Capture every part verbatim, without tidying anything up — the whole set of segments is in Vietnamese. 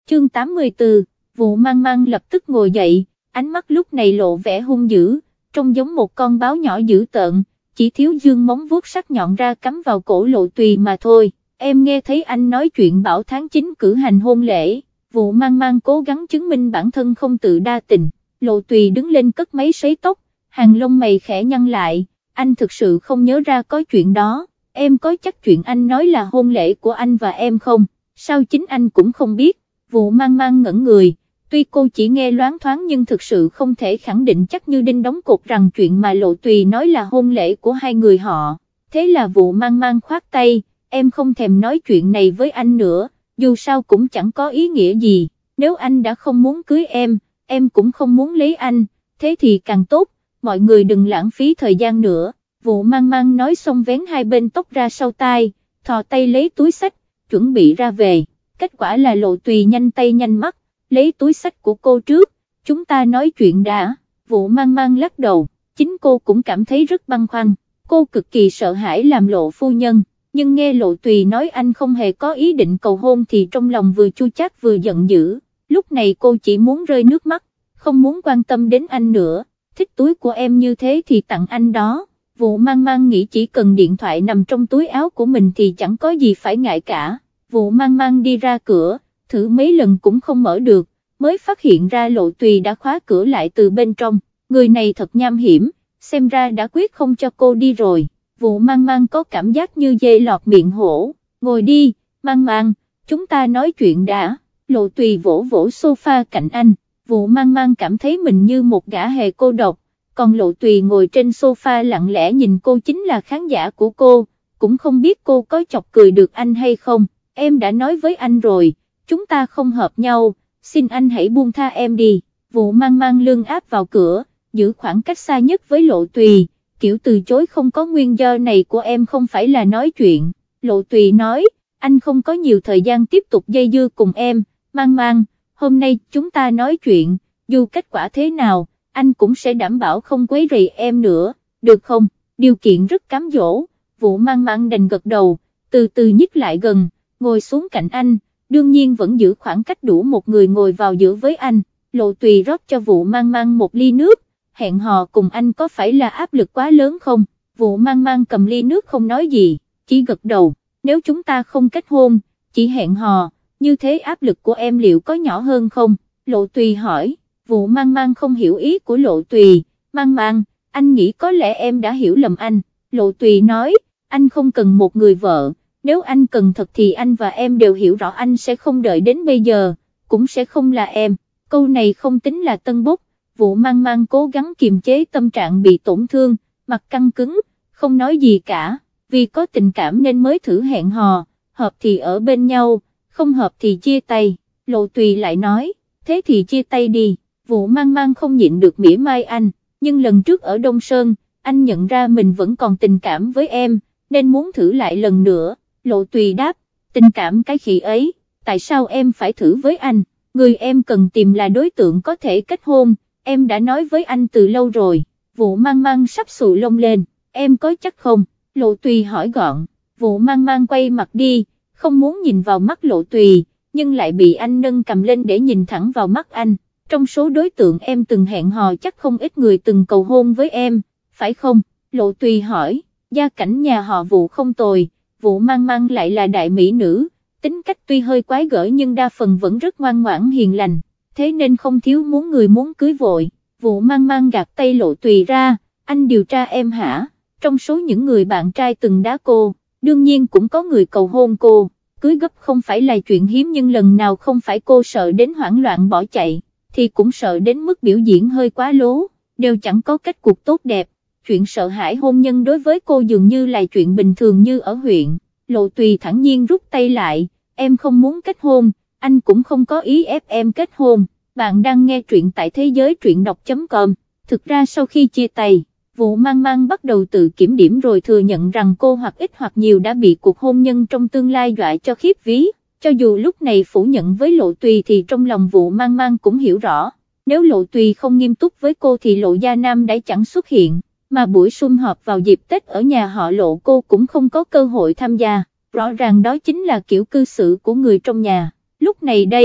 chương tám mươi tư, Vụ Mang Mang lập tức ngồi dậy, ánh mắt lúc này lộ vẻ hung dữ, trông giống một con báo nhỏ dữ tợn, chỉ thiếu dương móng vuốt sắc nhọn ra cắm vào cổ Lộ Tùy mà thôi. Em nghe thấy anh nói chuyện bảo tháng chín cử hành hôn lễ. Vụ Mang Mang cố gắng chứng minh bản thân không tự đa tình. Lộ Tùy đứng lên cất máy sấy tóc, hàng lông mày khẽ nhăn lại, anh thực sự không nhớ ra có chuyện đó. Em có chắc chuyện anh nói là hôn lễ của anh và em không? Sao chính anh cũng không biết? Vụ Mang Mang ngẩn người, tuy cô chỉ nghe loáng thoáng nhưng thực sự không thể khẳng định chắc như đinh đóng cột rằng chuyện mà Lộ Tùy nói là hôn lễ của hai người họ. Thế là Vụ Mang Mang khoát tay, em không thèm nói chuyện này với anh nữa, dù sao cũng chẳng có ý nghĩa gì, nếu anh đã không muốn cưới em, em cũng không muốn lấy anh, thế thì càng tốt, mọi người đừng lãng phí thời gian nữa. Vụ Mang Mang nói xong vén hai bên tóc ra sau tai, thò tay lấy túi xách, chuẩn bị ra về, kết quả là Lộ Tùy nhanh tay nhanh mắt, lấy túi xách của cô trước, chúng ta nói chuyện đã. Vụ Mang Mang lắc đầu, chính cô cũng cảm thấy rất băn khoăn, cô cực kỳ sợ hãi làm lộ phu nhân, nhưng nghe Lộ Tùy nói anh không hề có ý định cầu hôn thì trong lòng vừa chua chát vừa giận dữ, lúc này cô chỉ muốn rơi nước mắt, không muốn quan tâm đến anh nữa, thích túi của em như thế thì tặng anh đó. Vụ Mang Mang nghĩ chỉ cần điện thoại nằm trong túi áo của mình thì chẳng có gì phải ngại cả. Vụ Mang Mang đi ra cửa, thử mấy lần cũng không mở được, mới phát hiện ra Lộ Tùy đã khóa cửa lại từ bên trong, người này thật nham hiểm, xem ra đã quyết không cho cô đi rồi. Vụ Mang Mang có cảm giác như dê lọt miệng hổ, ngồi đi, Mang Mang, chúng ta nói chuyện đã. Lộ Tùy vỗ vỗ sofa cạnh anh, Vụ Mang Mang cảm thấy mình như một gã hề cô độc, còn Lộ Tùy ngồi trên sofa lặng lẽ nhìn cô chính là khán giả của cô, cũng không biết cô có chọc cười được anh hay không. Em đã nói với anh rồi, chúng ta không hợp nhau, xin anh hãy buông tha em đi. Vụ Mang Mang lưng áp vào cửa, giữ khoảng cách xa nhất với Lộ Tùy, kiểu từ chối không có nguyên do này của em không phải là nói chuyện. Lộ Tùy nói, anh không có nhiều thời gian tiếp tục dây dưa cùng em, Mang Mang, hôm nay chúng ta nói chuyện, dù kết quả thế nào, anh cũng sẽ đảm bảo không quấy rầy em nữa, được không? Điều kiện rất cám dỗ. Vụ Mang Mang đành gật đầu, từ từ nhích lại gần, ngồi xuống cạnh anh, đương nhiên vẫn giữ khoảng cách đủ một người ngồi vào giữa với anh. Lộ Tùy rót cho Vụ Mang Mang một ly nước, hẹn hò cùng anh có phải là áp lực quá lớn không? Vụ Mang Mang cầm ly nước không nói gì, chỉ gật đầu, nếu chúng ta không kết hôn, chỉ hẹn hò, như thế áp lực của em liệu có nhỏ hơn không? Lộ Tùy hỏi. Vụ Mang Mang không hiểu ý của Lộ Tùy, Mang Mang, anh nghĩ có lẽ em đã hiểu lầm anh. Lộ Tùy nói, anh không cần một người vợ, nếu anh cần thật thì anh và em đều hiểu rõ anh sẽ không đợi đến bây giờ, cũng sẽ không là em. Câu này không tính là tân bốc. Vụ Mang Mang cố gắng kiềm chế tâm trạng bị tổn thương, mặt căng cứng, không nói gì cả, vì có tình cảm nên mới thử hẹn hò, hợp thì ở bên nhau, không hợp thì chia tay. Lộ Tùy lại nói, thế thì chia tay đi. Vụ Mang Mang không nhịn được mỉa mai anh, nhưng lần trước ở Đông Sơn, anh nhận ra mình vẫn còn tình cảm với em, nên muốn thử lại lần nữa. Lộ Tùy đáp, tình cảm cái khỉ ấy, tại sao em phải thử với anh, người em cần tìm là đối tượng có thể kết hôn, em đã nói với anh từ lâu rồi. Vụ Mang Mang sắp xù lông lên, em có chắc không? Lộ Tùy hỏi gọn. Vụ Mang Mang quay mặt đi, không muốn nhìn vào mắt Lộ Tùy, nhưng lại bị anh nâng cầm lên để nhìn thẳng vào mắt anh. Trong số đối tượng em từng hẹn hò chắc không ít người từng cầu hôn với em, phải không? Lộ Tùy hỏi. Gia cảnh nhà họ Vụ không tồi, Vụ Mang Mang lại là đại mỹ nữ, tính cách tuy hơi quái gở nhưng đa phần vẫn rất ngoan ngoãn hiền lành, thế nên không thiếu muốn người muốn cưới vội. Vụ Mang Mang gạt tay Lộ Tùy ra, anh điều tra em hả? Trong số những người bạn trai từng đá cô, đương nhiên cũng có người cầu hôn cô, cưới gấp không phải là chuyện hiếm nhưng lần nào không phải cô sợ đến hoảng loạn bỏ chạy, thì cũng sợ đến mức biểu diễn hơi quá lố, đều chẳng có kết cục tốt đẹp. Chuyện sợ hãi hôn nhân đối với cô dường như là chuyện bình thường như ở huyện. Lộ Tùy thản nhiên rút tay lại, em không muốn kết hôn, anh cũng không có ý ép em kết hôn. Bạn đang nghe truyện tại thế giới truyện đọc chấm com. Thực ra sau khi chia tay, Vụ Mang Mang bắt đầu tự kiểm điểm rồi thừa nhận rằng cô hoặc ít hoặc nhiều đã bị cuộc hôn nhân trong tương lai dọa cho khiếp vía. Cho dù lúc này phủ nhận với Lộ Tùy thì trong lòng Vụ Mang Mang cũng hiểu rõ, nếu Lộ Tùy không nghiêm túc với cô thì Lộ Gia Nam đã chẳng xuất hiện, mà buổi sum họp vào dịp Tết ở nhà họ Lộ cô cũng không có cơ hội tham gia, rõ ràng đó chính là kiểu cư xử của người trong nhà. Lúc này đây,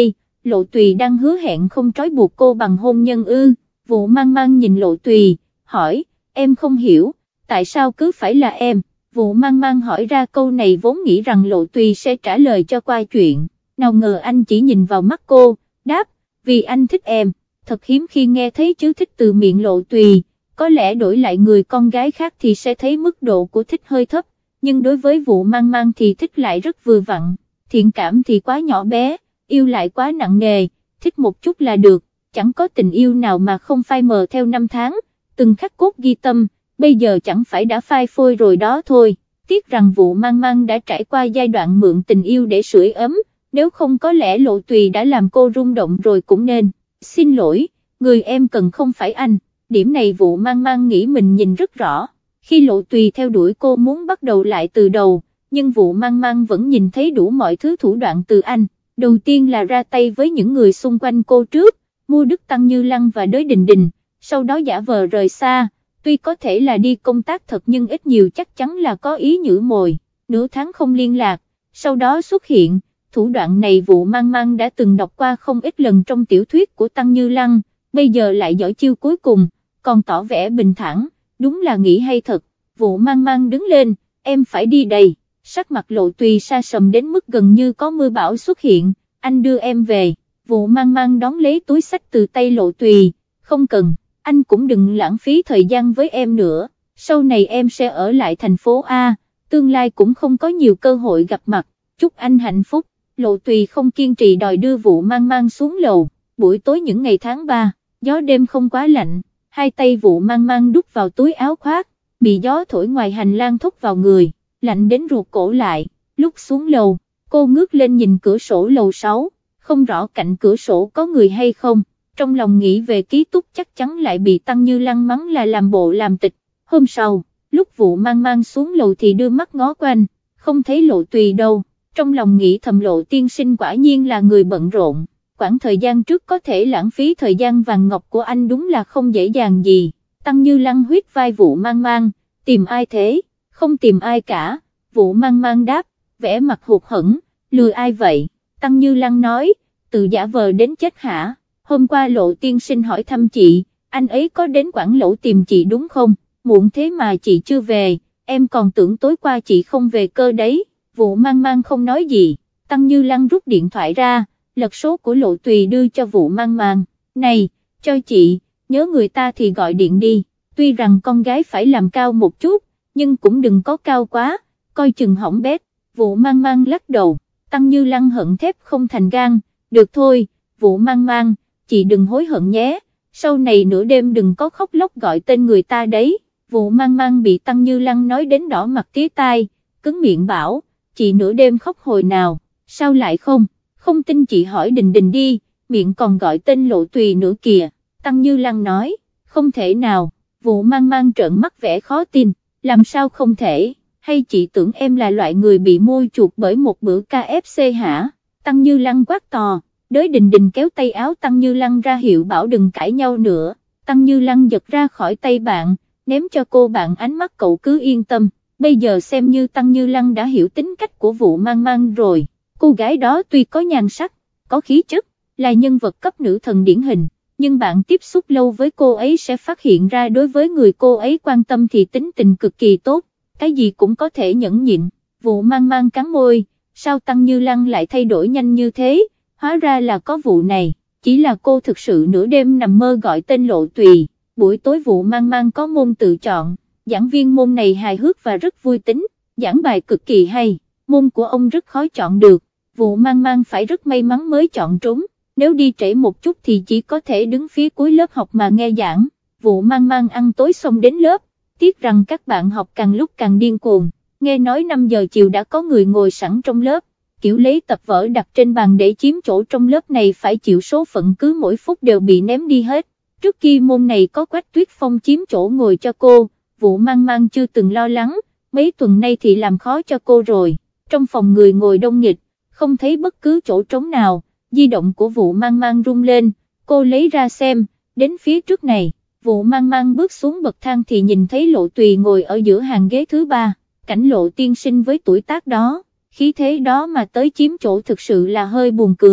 Lộ Tùy đang hứa hẹn không trói buộc cô bằng hôn nhân ư? Vụ Mang Mang nhìn Lộ Tùy, hỏi, em không hiểu, tại sao cứ phải là em? Vụ Mang Mang hỏi ra câu này vốn nghĩ rằng Lộ Tùy sẽ trả lời cho qua chuyện, nào ngờ anh chỉ nhìn vào mắt cô, đáp, vì anh thích em. Thật hiếm khi nghe thấy chữ thích từ miệng Lộ Tùy, có lẽ đổi lại người con gái khác thì sẽ thấy mức độ của thích hơi thấp, nhưng đối với Vụ Mang Mang thì thích lại rất vừa vặn, thiện cảm thì quá nhỏ bé, yêu lại quá nặng nề, thích một chút là được, chẳng có tình yêu nào mà không phai mờ theo năm tháng, từng khắc cốt ghi tâm, bây giờ chẳng phải đã phai phôi rồi đó thôi. Tiếc rằng Vụ Mang Mang đã trải qua giai đoạn mượn tình yêu để sưởi ấm, nếu không có lẽ Lộ Tùy đã làm cô rung động rồi cũng nên. Xin lỗi, người em cần không phải anh, điểm này Vụ Mang Mang nghĩ mình nhìn rất rõ, khi Lộ Tùy theo đuổi cô muốn bắt đầu lại từ đầu, nhưng Vụ Mang Mang vẫn nhìn thấy đủ mọi thứ thủ đoạn từ anh, đầu tiên là ra tay với những người xung quanh cô trước, mua Đức Tăng Như Lăng và Đới Đình Đình, sau đó giả vờ rời xa, tuy có thể là đi công tác thật nhưng ít nhiều chắc chắn là có ý nhử mồi, nửa tháng không liên lạc, sau đó xuất hiện. Thủ đoạn này Vụ Mang Mang đã từng đọc qua không ít lần trong tiểu thuyết của Tăng Như Lăng, bây giờ lại giỏi chiêu cuối cùng, còn tỏ vẻ bình thản, đúng là nghĩ hay thật. Vụ Mang Mang đứng lên, em phải đi đây, sắc mặt Lộ Tùy sa sầm đến mức gần như có mưa bão xuất hiện, anh đưa em về. Vụ Mang Mang đón lấy túi xách từ tay Lộ Tùy, không cần, anh cũng đừng lãng phí thời gian với em nữa, sau này em sẽ ở lại thành phố A, tương lai cũng không có nhiều cơ hội gặp mặt, chúc anh hạnh phúc. Lộ Tùy không kiên trì đòi đưa Vụ Mang Mang xuống lầu, buổi tối những ngày tháng ba, gió đêm không quá lạnh, hai tay Vụ Mang Mang đút vào túi áo khoác, bị gió thổi ngoài hành lang thốc vào người, lạnh đến ruột cổ lại. Lúc xuống lầu, cô ngước lên nhìn cửa sổ lầu sáu, không rõ cạnh cửa sổ có người hay không, trong lòng nghĩ về ký túc chắc chắn lại bị Tăng Như Lăng mắng là làm bộ làm tịch. Hôm sau, lúc Vụ Mang Mang xuống lầu thì đưa mắt ngó quanh, không thấy Lộ Tùy đâu. Trong lòng nghĩ thầm Lộ tiên sinh quả nhiên là người bận rộn, khoảng thời gian trước có thể lãng phí thời gian vàng ngọc của anh đúng là không dễ dàng gì. Tăng Như Lăng huyết vai Vụ Mang Mang, tìm ai thế? Không tìm ai cả. Vụ Mang Mang đáp, vẻ mặt hụt hẫng, lừa ai vậy? Tăng Như Lăng nói, tự giả vờ đến chết hả? Hôm qua Lộ tiên sinh hỏi thăm chị, anh ấy có đến Quảng Lỗ tìm chị đúng không? Muộn thế mà chị chưa về, em còn tưởng tối qua chị không về cơ đấy. Vụ Mang Mang không nói gì, Tăng Như Lăng rút điện thoại ra, lật số của Lộ Tùy đưa cho Vụ Mang Mang, này, cho chị, nhớ người ta thì gọi điện đi, tuy rằng con gái phải làm cao một chút, nhưng cũng đừng có cao quá, coi chừng hỏng bét. Vụ Mang Mang lắc đầu, Tăng Như Lăng hận thép không thành gang, được thôi, Vụ Mang Mang, chị đừng hối hận nhé, sau này nửa đêm đừng có khóc lóc gọi tên người ta đấy. Vụ Mang Mang bị Tăng Như Lăng nói đến đỏ mặt tía tai, cứng miệng bảo, chị nửa đêm khóc hồi nào, sao lại không, không tin chị hỏi Đình Đình đi, miệng còn gọi tên Lộ Tùy nữa kìa. Tăng Như Lăng nói, không thể nào. Vụ Mang Mang trợn mắt vẻ khó tin, làm sao không thể, hay chị tưởng em là loại người bị mua chuộc bởi một bữa ca ép xê hả? Tăng Như Lăng quát to, Đới Đình Đình kéo tay áo Tăng Như Lăng ra hiệu bảo đừng cãi nhau nữa. Tăng Như Lăng giật ra khỏi tay bạn, ném cho cô bạn ánh mắt cậu cứ yên tâm. Bây giờ xem như Tăng Như Lăng đã hiểu tính cách của Vụ Mang Mang rồi, cô gái đó tuy có nhan sắc, có khí chất, là nhân vật cấp nữ thần điển hình, nhưng bạn tiếp xúc lâu với cô ấy sẽ phát hiện ra đối với người cô ấy quan tâm thì tính tình cực kỳ tốt, cái gì cũng có thể nhẫn nhịn. Vụ Mang Mang cắn môi, sao Tăng Như Lăng lại thay đổi nhanh như thế, hóa ra là có vụ này, chỉ là cô thực sự nửa đêm nằm mơ gọi tên Lộ Tùy. Buổi tối Vụ Mang Mang có môn tự chọn, giảng viên môn này hài hước và rất vui tính, giảng bài cực kỳ hay, môn của ông rất khó chọn được, Vụ Mang Mang phải rất may mắn mới chọn trúng, nếu đi trễ một chút thì chỉ có thể đứng phía cuối lớp học mà nghe giảng. Vụ Mang Mang ăn tối xong đến lớp, tiếc rằng các bạn học càng lúc càng điên cuồng, nghe nói năm giờ chiều đã có người ngồi sẵn trong lớp, kiểu lấy tập vở đặt trên bàn để chiếm chỗ trong lớp này phải chịu số phận cứ mỗi phút đều bị ném đi hết. Trước khi môn này có Quách Tuyết Phong chiếm chỗ ngồi cho cô, Vụ Mang Mang chưa từng lo lắng, mấy tuần nay thì làm khó cho cô rồi. Trong phòng người ngồi đông nghịt, không thấy bất cứ chỗ trống nào, di động của Vụ Mang Mang rung lên, cô lấy ra xem, đến phía trước này, Vụ Mang Mang bước xuống bậc thang thì nhìn thấy Lộ Tùy ngồi ở giữa hàng ghế thứ ba, cảnh Lộ tiên sinh với tuổi tác đó, khí thế đó mà tới chiếm chỗ thực sự là hơi buồn cười.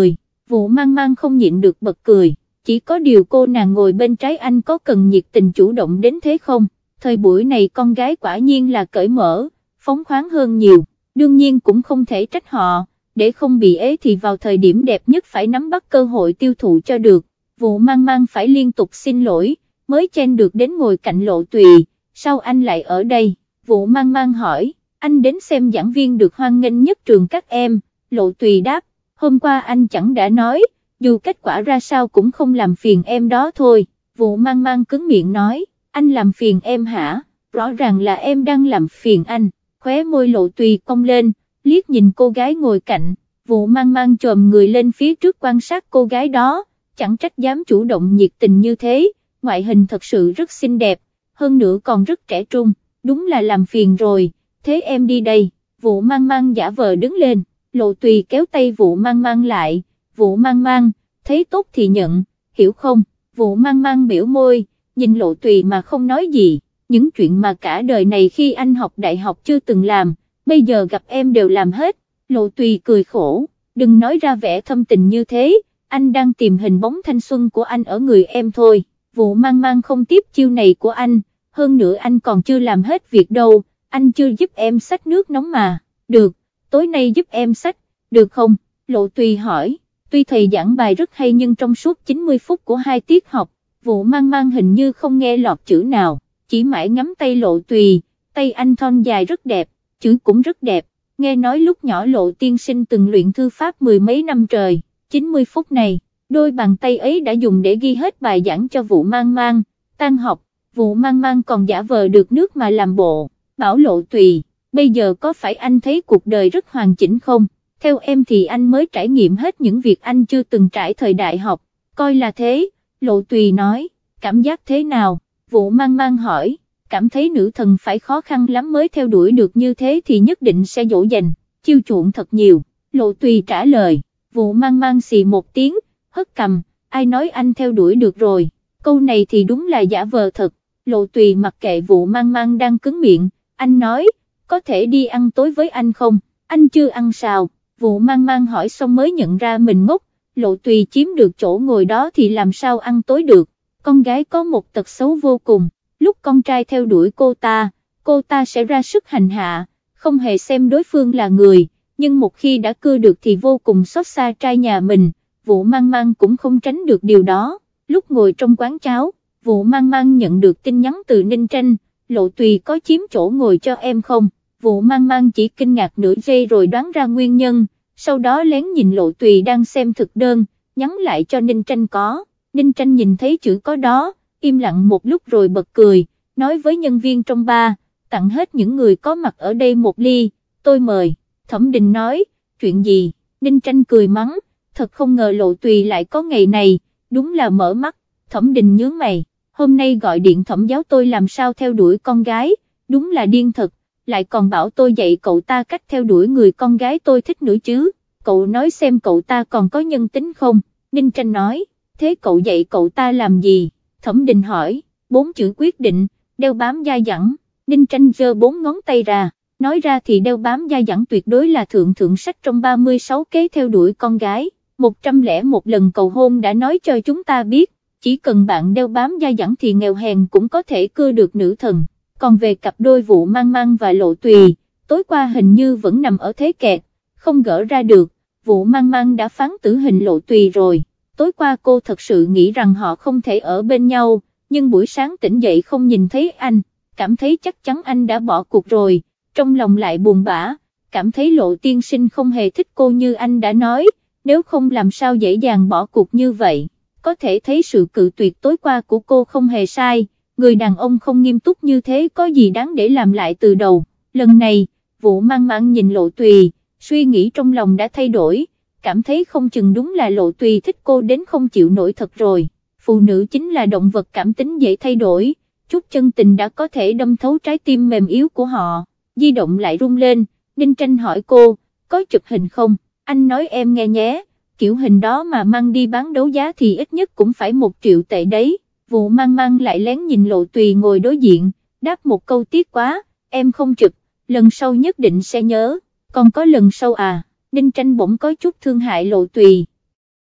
Vụ Mang Mang không nhịn được bật cười, chỉ có điều cô nàng ngồi bên trái anh có cần nhiệt tình chủ động đến thế không? Thời buổi này con gái quả nhiên là cởi mở, phóng khoáng hơn nhiều, đương nhiên cũng không thể trách họ, để không bị ế thì vào thời điểm đẹp nhất phải nắm bắt cơ hội tiêu thụ cho được. Vụ Mang Mang phải liên tục xin lỗi, mới chen được đến ngồi cạnh Lộ Tùy. Sao anh lại ở đây? Vụ Mang Mang hỏi. Anh đến xem giảng viên được hoan nghênh nhất trường các em. Lộ Tùy đáp, hôm qua anh chẳng đã nói, dù kết quả ra sao cũng không làm phiền em đó thôi. Vụ Mang Mang cứng miệng nói, anh làm phiền em hả? Rõ ràng là em đang làm phiền anh. Khóe môi Lộ Tùy cong lên, liếc nhìn cô gái ngồi cạnh. Vụ Mang Mang chồm người lên phía trước quan sát cô gái đó, chẳng trách dám chủ động nhiệt tình như thế, ngoại hình thật sự rất xinh đẹp, hơn nữa còn rất trẻ trung, đúng là làm phiền rồi, thế em đi đây. Vụ Mang Mang giả vờ đứng lên, Lộ Tùy kéo tay Vụ Mang Mang lại, Vụ Mang Mang, thấy tốt thì nhận, hiểu không? Vụ Mang Mang biểu môi, nhìn Lộ Tùy mà không nói gì, những chuyện mà cả đời này khi anh học đại học chưa từng làm, bây giờ gặp em đều làm hết. Lộ Tùy cười khổ, đừng nói ra vẻ thâm tình như thế, anh đang tìm hình bóng thanh xuân của anh ở người em thôi. Vụ Mang Mang không tiếp chiêu này của anh, hơn nữa anh còn chưa làm hết việc đâu, anh chưa giúp em xách nước nóng mà. Được, tối nay giúp em xách, được không? Lộ Tùy hỏi. Tuy thầy giảng bài rất hay nhưng trong suốt chín mươi phút của hai tiết học, Vụ Mang Mang hình như không nghe lọt chữ nào, chỉ mãi ngắm tay Lộ Tùy, tay anh thon dài rất đẹp, chữ cũng rất đẹp, nghe nói lúc nhỏ Lộ tiên sinh từng luyện thư pháp mười mấy năm trời, chín mươi phút này, đôi bàn tay ấy đã dùng để ghi hết bài giảng cho Vụ Mang Mang. Tan học, Vụ Mang Mang còn giả vờ được nước mà làm bộ, bảo Lộ Tùy, bây giờ có phải anh thấy cuộc đời rất hoàn chỉnh không? Theo em thì anh mới trải nghiệm hết những việc anh chưa từng trải thời đại học, coi là thế. Lộ Tùy nói, cảm giác thế nào? Vụ Mang Mang hỏi, cảm thấy nữ thần phải khó khăn lắm mới theo đuổi được như thế thì nhất định sẽ dỗ dành, chiêu chuộng thật nhiều. Lộ Tùy trả lời. Vụ Mang Mang xì một tiếng, hất cằm, ai nói anh theo đuổi được rồi, câu này thì đúng là giả vờ thật. Lộ Tùy mặc kệ Vụ Mang Mang đang cứng miệng, anh nói, có thể đi ăn tối với anh không? Anh chưa ăn sao? Vụ Mang Mang hỏi xong mới nhận ra mình ngốc, Lộ Tùy chiếm được chỗ ngồi đó thì làm sao ăn tối được. Con gái có một tật xấu vô cùng, lúc con trai theo đuổi cô ta, cô ta sẽ ra sức hành hạ, không hề xem đối phương là người, nhưng một khi đã cưa được thì vô cùng xót xa trai nhà mình. Vụ Mang Mang cũng không tránh được điều đó. Lúc ngồi trong quán cháo, Vụ Mang Mang nhận được tin nhắn từ Ninh Tranh, Lộ Tùy có chiếm chỗ ngồi cho em không? Vụ Mang Mang chỉ kinh ngạc nửa giây rồi đoán ra nguyên nhân, sau đó lén nhìn Lộ Tùy đang xem thực đơn, nhắn lại cho Ninh Tranh có. Ninh Tranh nhìn thấy chữ có đó, im lặng một lúc rồi bật cười, nói với nhân viên trong bar, tặng hết những người có mặt ở đây một ly, tôi mời. Thẩm Đình nói, chuyện gì? Ninh Tranh cười mắng, thật không ngờ Lộ Tùy lại có ngày này, đúng là mở mắt. Thẩm Đình nhướng mày, hôm nay gọi điện thẩm giáo tôi làm sao theo đuổi con gái, đúng là điên thật, lại còn bảo tôi dạy cậu ta cách theo đuổi người con gái tôi thích nữa chứ, cậu nói xem cậu ta còn có nhân tính không? Ninh Tranh nói, thế cậu dạy cậu ta làm gì? Thẩm Đình hỏi, bốn chữ quyết định, đeo bám dai dẳng. Ninh Tranh giơ bốn ngón tay ra, nói ra thì đeo bám dai dẳng tuyệt đối là thượng thượng sách trong ba mươi sáu kế theo đuổi con gái, một trăm lẻ một lần cầu hôn đã nói cho chúng ta biết, chỉ cần bạn đeo bám dai dẳng thì nghèo hèn cũng có thể cưa được nữ thần. Còn về cặp đôi Vụ Mang Mang và Lộ Tùy, tối qua hình như vẫn nằm ở thế kẹt, không gỡ ra được. Vụ Mang Mang đã phán tử hình Lộ Tùy rồi, tối qua cô thật sự nghĩ rằng họ không thể ở bên nhau, nhưng buổi sáng tỉnh dậy không nhìn thấy anh, cảm thấy chắc chắn anh đã bỏ cuộc rồi, trong lòng lại buồn bã, cảm thấy Lộ tiên sinh không hề thích cô như anh đã nói, nếu không làm sao dễ dàng bỏ cuộc như vậy. Có thể thấy sự cự tuyệt tối qua của cô không hề sai, người đàn ông không nghiêm túc như thế có gì đáng để làm lại từ đầu. Lần này, Vụ Mang Mang nhìn Lộ Tùy, suy nghĩ trong lòng đã thay đổi, cảm thấy không chừng đúng là Lộ Tùy thích cô đến không chịu nổi thật rồi. Phụ nữ chính là động vật cảm tính dễ thay đổi, chút chân tình đã có thể đâm thấu trái tim mềm yếu của họ. Di động lại rung lên, Ninh Tranh hỏi cô, có chụp hình không? Anh nói em nghe nhé, kiểu hình đó mà mang đi bán đấu giá thì ít nhất cũng phải một triệu tệ đấy. Vụ Mang Mang lại lén nhìn Lộ Tùy ngồi đối diện, đáp một câu tiếc quá, em không chụp, lần sau nhất định sẽ nhớ. Còn có lần sau à? Ninh Tranh bỗng có chút thương hại Lộ Tùy.